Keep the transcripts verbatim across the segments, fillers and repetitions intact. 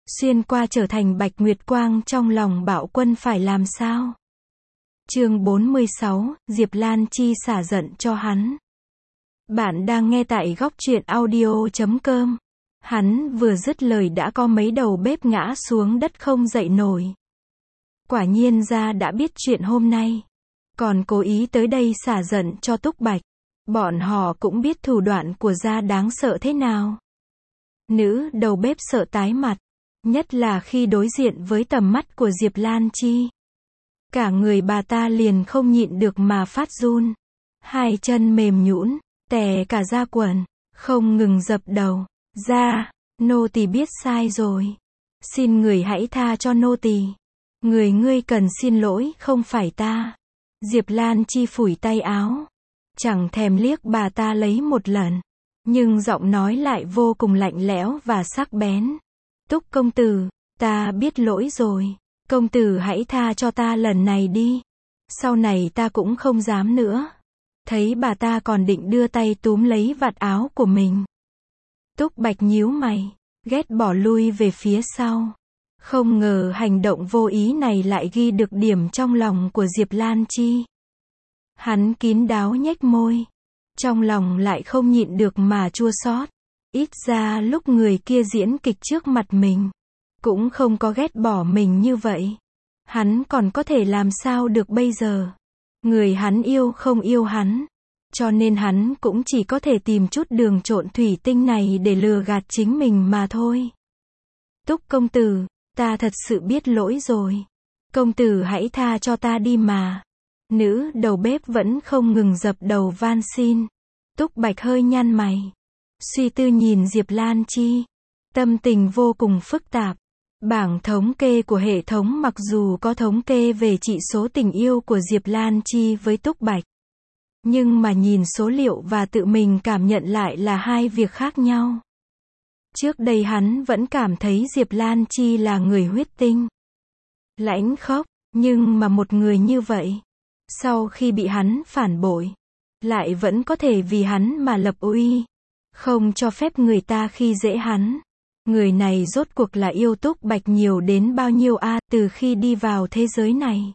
xuyên qua trở thành Bạch Nguyệt Quang trong lòng Bạo Quân phải làm sao? Chương bốn mươi sáu, Diệp Lan Chi xả giận cho hắn. Bạn đang nghe tại góc truyện audio chấm com. Hắn vừa dứt lời đã có mấy đầu bếp ngã xuống đất không dậy nổi. Quả nhiên ra đã biết chuyện hôm nay, còn cố ý tới đây xả giận cho Túc Bạch. Bọn họ cũng biết thủ đoạn của gia đáng sợ thế nào. Nữ đầu bếp sợ tái mặt, nhất là khi đối diện với tầm mắt của Diệp Lan Chi. Cả người bà ta liền không nhịn được mà phát run. Hai chân mềm nhũn, tè cả da quần, không ngừng dập đầu. Ra, nô tỳ biết sai rồi. Xin người hãy tha cho nô tỳ. Người ngươi cần xin lỗi không phải ta. Diệp Lan Chi phủi tay áo, chẳng thèm liếc bà ta lấy một lần. Nhưng giọng nói lại vô cùng lạnh lẽo và sắc bén. Túc công tử, ta biết lỗi rồi. Công tử hãy tha cho ta lần này đi. Sau này ta cũng không dám nữa. Thấy bà ta còn định đưa tay túm lấy vạt áo của mình. Túc Bạch nhíu mày, ghét bỏ lui về phía sau. Không ngờ hành động vô ý này lại ghi được điểm trong lòng của Diệp Lan Chi. Hắn kín đáo nhếch môi, trong lòng lại không nhịn được mà chua xót. Ít ra lúc người kia diễn kịch trước mặt mình, cũng không có ghét bỏ mình như vậy. Hắn còn có thể làm sao được bây giờ? Người hắn yêu không yêu hắn, cho nên hắn cũng chỉ có thể tìm chút đường trộn thủy tinh này để lừa gạt chính mình mà thôi. Túc công tử, ta thật sự biết lỗi rồi. Công tử hãy tha cho ta đi mà. Nữ đầu bếp vẫn không ngừng dập đầu van xin. Túc Bạch hơi nhăn mày, suy tư nhìn Diệp Lan Chi. Tâm tình vô cùng phức tạp. Bảng thống kê của hệ thống mặc dù có thống kê về chỉ số tình yêu của Diệp Lan Chi với Túc Bạch, nhưng mà nhìn số liệu và tự mình cảm nhận lại là hai việc khác nhau. Trước đây hắn vẫn cảm thấy Diệp Lan Chi là người huyết tinh, lãnh khốc, nhưng mà một người như vậy, sau khi bị hắn phản bội, lại vẫn có thể vì hắn mà lập uy, không cho phép người ta khi dễ hắn. Người này rốt cuộc là yêu Túc Bạch nhiều đến bao nhiêu a, à, từ khi đi vào thế giới này,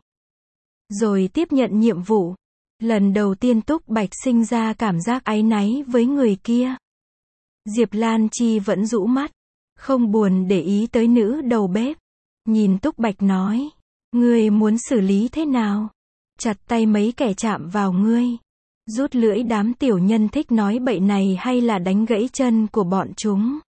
rồi tiếp nhận nhiệm vụ. Lần đầu tiên Túc Bạch sinh ra cảm giác áy náy với người kia. Diệp Lan Chi vẫn rũ mắt, không buồn để ý tới nữ đầu bếp. Nhìn Túc Bạch nói, ngươi muốn xử lý thế nào? Chặt tay mấy kẻ chạm vào ngươi. Rút lưỡi đám tiểu nhân thích nói bậy này hay là đánh gãy chân của bọn chúng?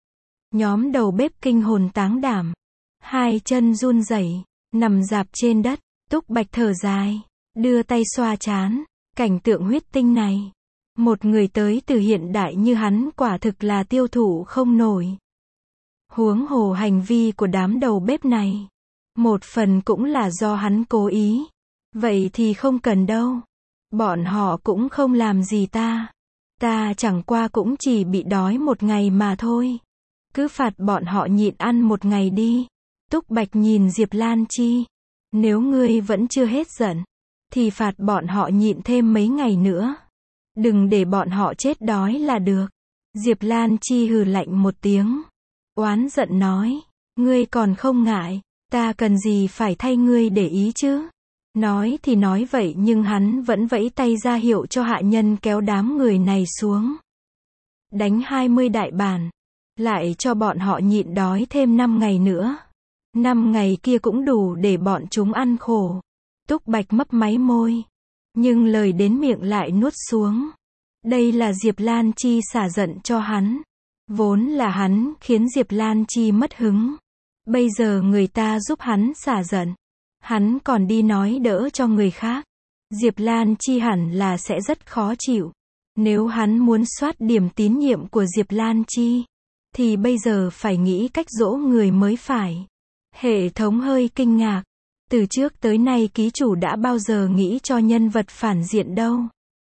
Nhóm đầu bếp kinh hồn táng đảm, hai chân run rẩy, nằm rạp trên đất. Túc Bạch thở dài, đưa tay xoa trán. Cảnh tượng huyết tinh này, một người tới từ hiện đại như hắn quả thực là tiêu thụ không nổi. Huống hồ hành vi của đám đầu bếp này, một phần cũng là do hắn cố ý. Vậy thì không cần đâu. Bọn họ cũng không làm gì ta. Ta chẳng qua cũng chỉ bị đói một ngày mà thôi. Cứ phạt bọn họ nhịn ăn một ngày đi. Túc Bạch nhìn Diệp Lan Chi. Nếu ngươi vẫn chưa hết giận, thì phạt bọn họ nhịn thêm mấy ngày nữa. Đừng để bọn họ chết đói là được. Diệp Lan Chi hừ lạnh một tiếng, oán giận nói, ngươi còn không ngại, ta cần gì phải thay ngươi để ý chứ? Nói thì nói vậy nhưng hắn vẫn vẫy tay ra hiệu cho hạ nhân kéo đám người này xuống. Đánh hai mươi đại bản, lại cho bọn họ nhịn đói thêm năm ngày nữa. Năm ngày kia cũng đủ để bọn chúng ăn khổ. Túc Bạch mấp máy môi, nhưng lời đến miệng lại nuốt xuống. Đây là Diệp Lan Chi xả giận cho hắn. Vốn là hắn khiến Diệp Lan Chi mất hứng. Bây giờ người ta giúp hắn xả giận, hắn còn đi nói đỡ cho người khác. Diệp Lan Chi hẳn là sẽ rất khó chịu. Nếu hắn muốn soát điểm tín nhiệm của Diệp Lan Chi, thì bây giờ phải nghĩ cách dỗ người mới phải. Hệ thống hơi kinh ngạc. Từ trước tới nay ký chủ đã bao giờ nghĩ cho nhân vật phản diện đâu.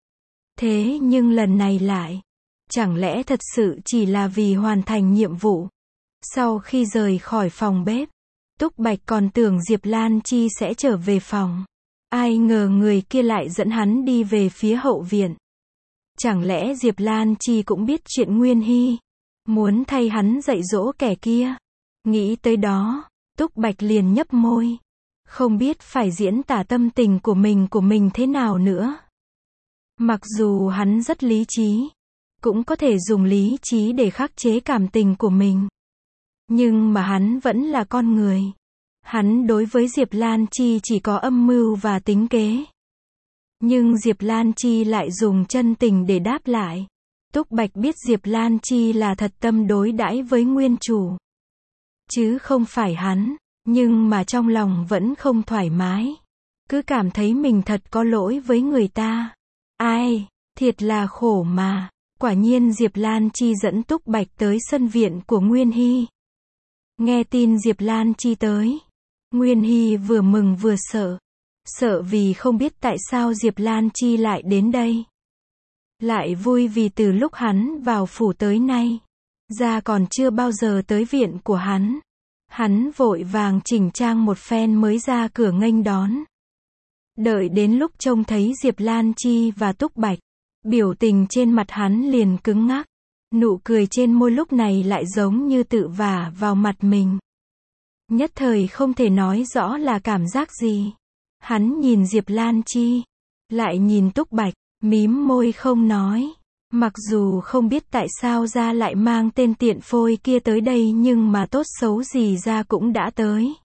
Thế nhưng lần này lại, chẳng lẽ thật sự chỉ là vì hoàn thành nhiệm vụ? Sau khi rời khỏi phòng bếp, Túc Bạch còn tưởng Diệp Lan Chi sẽ trở về phòng. Ai ngờ người kia lại dẫn hắn đi về phía hậu viện. Chẳng lẽ Diệp Lan Chi cũng biết chuyện Nguyên Hy, muốn thay hắn dạy dỗ kẻ kia? Nghĩ tới đó, Túc Bạch liền nhấp môi. Không biết phải diễn tả tâm tình của mình của mình thế nào nữa. Mặc dù hắn rất lý trí, cũng có thể dùng lý trí để khắc chế cảm tình của mình. Nhưng mà hắn vẫn là con người. Hắn đối với Diệp Lan Chi chỉ có âm mưu và tính kế. Nhưng Diệp Lan Chi lại dùng chân tình để đáp lại. Túc Bạch biết Diệp Lan Chi là thật tâm đối đãi với nguyên chủ. Chứ không phải hắn. Nhưng mà trong lòng vẫn không thoải mái. Cứ cảm thấy mình thật có lỗi với người ta. Ai, thiệt là khổ mà. Quả nhiên Diệp Lan Chi dẫn Túc Bạch tới sân viện của Nguyên Hy. Nghe tin Diệp Lan Chi tới, Nguyên Hy vừa mừng vừa sợ. Sợ vì không biết tại sao Diệp Lan Chi lại đến đây. Lại vui vì từ lúc hắn vào phủ tới nay, ra còn chưa bao giờ tới viện của hắn. Hắn vội vàng chỉnh trang một phen mới ra cửa nghênh đón. Đợi đến lúc trông thấy Diệp Lan Chi và Túc Bạch, biểu tình trên mặt hắn liền cứng ngắc. Nụ cười trên môi lúc này lại giống như tự vả vào mặt mình. Nhất thời không thể nói rõ là cảm giác gì. Hắn nhìn Diệp Lan Chi, lại nhìn Túc Bạch, mím môi không nói. Mặc dù không biết tại sao ra lại mang tên tiện phôi kia tới đây nhưng mà tốt xấu gì ra cũng đã tới.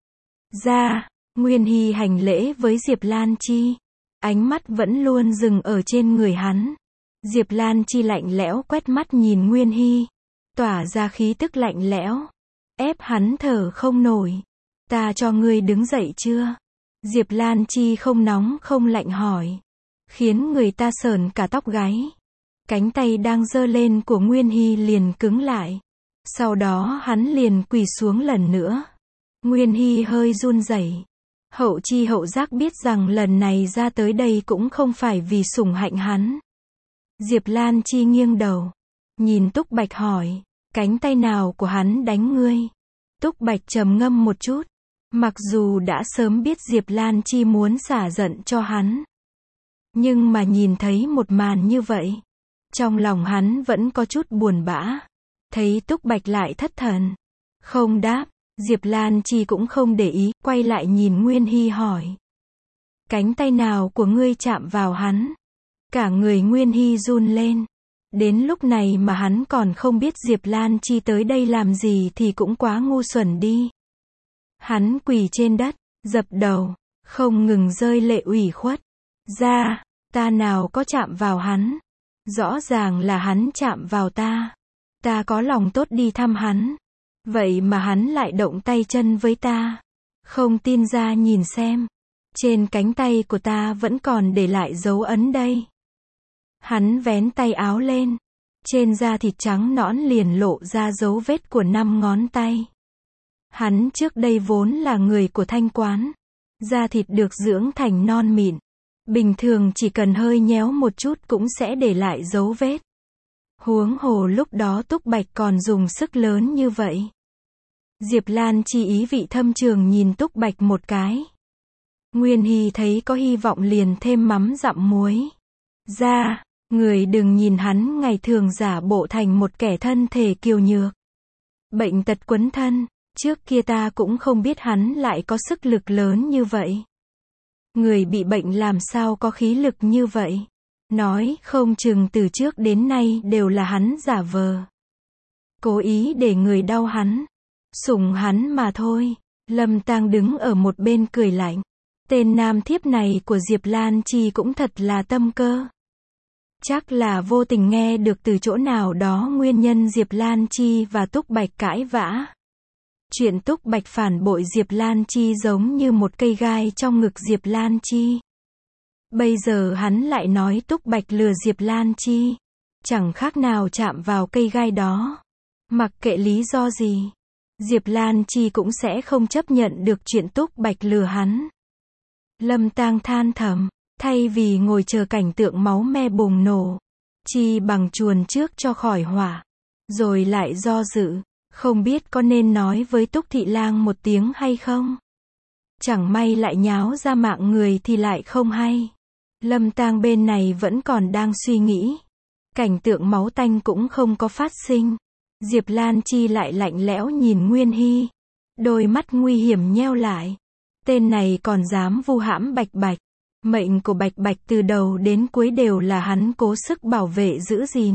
Ra, Nguyên Hy hành lễ với Diệp Lan Chi. Ánh mắt vẫn luôn dừng ở trên người hắn. Diệp Lan Chi lạnh lẽo quét mắt nhìn Nguyên Hy. Tỏa ra khí tức lạnh lẽo. Ép hắn thở không nổi. Ta cho ngươi đứng dậy chưa? Diệp Lan Chi không nóng không lạnh hỏi. Khiến người ta sởn cả tóc gáy. Cánh tay đang giơ lên của Nguyên Hy liền cứng lại. Sau đó hắn liền quỳ xuống lần nữa. Nguyên Hy hơi run rẩy. Hậu chi hậu giác biết rằng lần này ra tới đây cũng không phải vì sủng hạnh hắn. Diệp Lan Chi nghiêng đầu. Nhìn Túc Bạch hỏi. Cánh tay nào của hắn đánh ngươi? Túc Bạch trầm ngâm một chút. Mặc dù đã sớm biết Diệp Lan Chi muốn xả giận cho hắn. Nhưng mà nhìn thấy một màn như vậy. Trong lòng hắn vẫn có chút buồn bã. Thấy Túc Bạch lại thất thần. Không đáp. Diệp Lan Chi cũng không để ý. Quay lại nhìn Nguyên Hy hỏi. Cánh tay nào của ngươi chạm vào hắn? Cả người Nguyên Hy run lên. Đến lúc này mà hắn còn không biết Diệp Lan Chi tới đây làm gì thì cũng quá ngu xuẩn đi. Hắn quỳ trên đất, dập đầu, không ngừng rơi lệ ủy khuất. Ra, ta nào có chạm vào hắn. Rõ ràng là hắn chạm vào ta. Ta có lòng tốt đi thăm hắn. Vậy mà hắn lại động tay chân với ta. Không tin ra nhìn xem. Trên cánh tay của ta vẫn còn để lại dấu ấn đây. Hắn vén tay áo lên. Trên da thịt trắng nõn liền lộ ra dấu vết của năm ngón tay. Hắn trước đây vốn là người của Thanh Quán. Da thịt được dưỡng thành non mịn. Bình thường chỉ cần hơi nhéo một chút cũng sẽ để lại dấu vết. Huống hồ lúc đó Túc Bạch còn dùng sức lớn như vậy. Diệp Lan Chi ý vị thâm trường nhìn Túc Bạch một cái. Nguyên Hy thấy có hy vọng liền thêm mắm dặm muối. Ra, người đừng nhìn hắn ngày thường giả bộ thành một kẻ thân thể kiêu nhược. Bệnh tật quấn thân, trước kia ta cũng không biết hắn lại có sức lực lớn như vậy. Người bị bệnh làm sao có khí lực như vậy? Nói không chừng từ trước đến nay đều là hắn giả vờ. Cố ý để người đau hắn. Sủng hắn mà thôi. Lâm Tang đứng ở một bên cười lạnh. Tên nam thiếp này của Diệp Lan Chi cũng thật là tâm cơ. Chắc là vô tình nghe được từ chỗ nào đó nguyên nhân Diệp Lan Chi và Túc Bạch cãi vã. Chuyện Túc Bạch phản bội Diệp Lan Chi giống như một cây gai trong ngực Diệp Lan Chi. Bây giờ hắn lại nói Túc Bạch lừa Diệp Lan Chi. Chẳng khác nào chạm vào cây gai đó. Mặc kệ lý do gì, Diệp Lan Chi cũng sẽ không chấp nhận được chuyện Túc Bạch lừa hắn. Lâm Tang than thầm, thay vì ngồi chờ cảnh tượng máu me bùng nổ, chi bằng chuồn trước cho khỏi hỏa. Rồi lại do dự, không biết có nên nói với Túc Thị Lang một tiếng hay không. Chẳng may lại nháo ra mạng người thì lại không hay. Lâm Tang bên này vẫn còn đang suy nghĩ. Cảnh tượng máu tanh cũng không có phát sinh. Diệp Lan Chi lại lạnh lẽo nhìn Nguyên Hy. Đôi mắt nguy hiểm nheo lại. Tên này còn dám vu hãm Bạch Bạch. Mệnh của Bạch Bạch từ đầu đến cuối đều là hắn cố sức bảo vệ giữ gìn.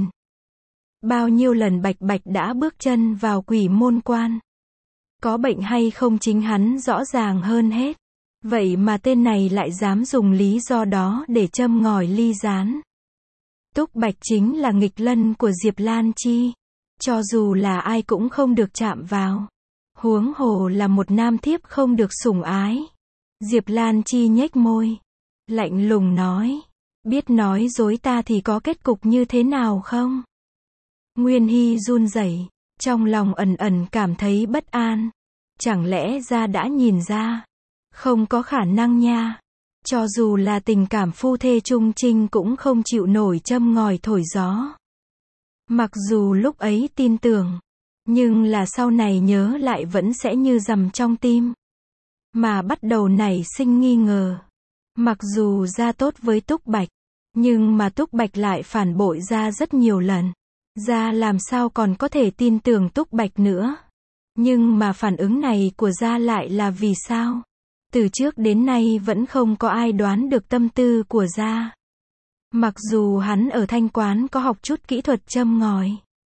Bao nhiêu lần Bạch Bạch đã bước chân vào quỷ môn quan. Có bệnh hay không chính hắn rõ ràng hơn hết. Vậy mà tên này lại dám dùng lý do đó để châm ngòi ly gián. Túc Bạch chính là nghịch lân của Diệp Lan Chi. Cho dù là ai cũng không được chạm vào. Huống hồ là một nam thiếp không được sủng ái. Diệp Lan Chi nhếch môi. Lạnh lùng nói. Biết nói dối ta thì có kết cục như thế nào không? Nguyên Hy run rẩy, trong lòng ẩn ẩn cảm thấy bất an. Chẳng lẽ ra đã nhìn ra? Không có khả năng nha. Cho dù là tình cảm phu thê chung trinh cũng không chịu nổi châm ngòi thổi gió. Mặc dù lúc ấy tin tưởng, nhưng là sau này nhớ lại vẫn sẽ như dầm trong tim. Mà bắt đầu nảy sinh nghi ngờ. Mặc dù ra tốt với Túc Bạch, nhưng mà Túc Bạch lại phản bội ra rất nhiều lần. Ra làm sao còn có thể tin tưởng Túc Bạch nữa. Nhưng mà phản ứng này của Ra lại là vì sao? Từ trước đến nay vẫn không có ai đoán được tâm tư của Ra. Mặc dù hắn ở Thanh Quán có học chút kỹ thuật châm ngòi,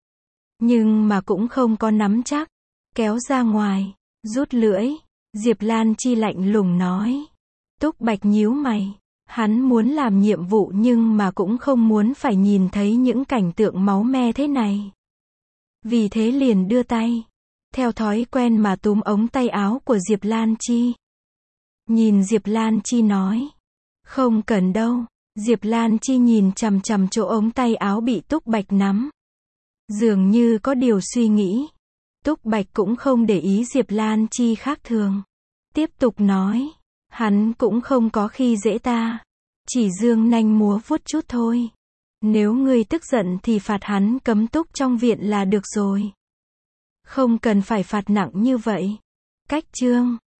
nhưng mà cũng không có nắm chắc. Kéo ra ngoài, rút lưỡi, Diệp Lan Chi lạnh lùng nói. Túc Bạch nhíu mày. Hắn muốn làm nhiệm vụ nhưng mà cũng không muốn phải nhìn thấy những cảnh tượng máu me thế này. Vì thế liền đưa tay, theo thói quen mà túm ống tay áo của Diệp Lan Chi. Nhìn Diệp Lan Chi nói. Không cần đâu. Diệp Lan Chi nhìn chằm chằm chỗ ống tay áo bị Túc Bạch nắm. Dường như có điều suy nghĩ. Túc Bạch cũng không để ý Diệp Lan Chi khác thường. Tiếp tục nói. Hắn cũng không có khi dễ ta. Chỉ dương nanh múa vuốt chút thôi. Nếu ngươi tức giận thì phạt hắn cấm túc trong viện là được rồi. Không cần phải phạt nặng như vậy. Cách chương